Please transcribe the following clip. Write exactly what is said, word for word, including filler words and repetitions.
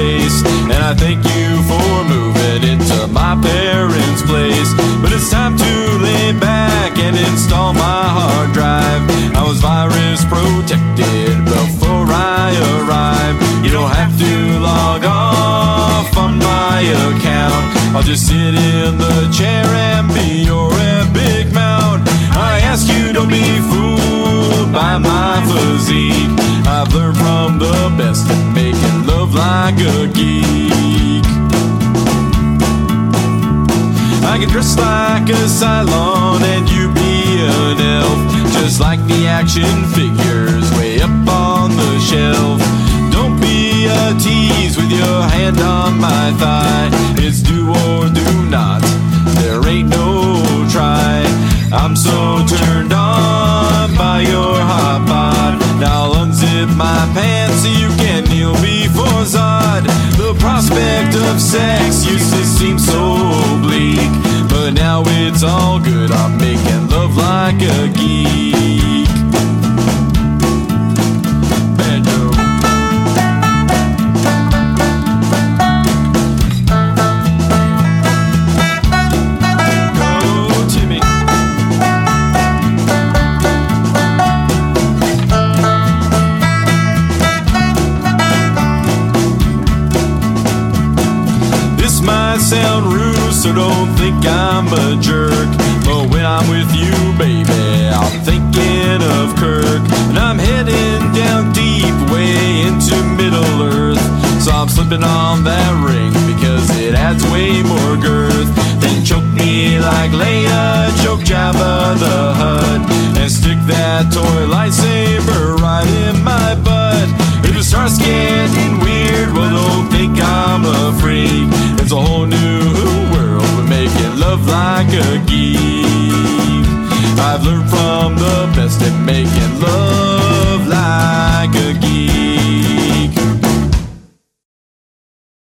face, and I thank you for moving into my parents' place. But it's time to lay back and install my hard drive. I was virus protected before I arrived. You don't have to log off on my account. I'll just sit in the chair and be your epic mount. I ask you, don't be fooled by my physique. I've learned from the best at making love like a geek. I can dress like a Cylon and you be an elf, just like the action figures way up on the shelf. Don't be a tease with your hand on my thigh. It's do or do not, there ain't no try. I'm so turned on by your hot bod. Now I'll unzip my pants so you can kneel before Zod. The prospect of sex used to seem so bleak, but now it's all good, I'm making love like a geek. Banjo. Oh, Timmy. This might sound rude, so don't think I'm a jerk, but when I'm with you, baby, I'm thinking of Kirk. And I'm heading down deep, way into Middle Earth, so I'm slipping on that ring because it adds way more girth. Then choke me like Leia, choke Jabba the Hutt, and stick that toy lightsaber right in my butt. If it starts getting weird, well, don't think I'm a freak. It's a whole new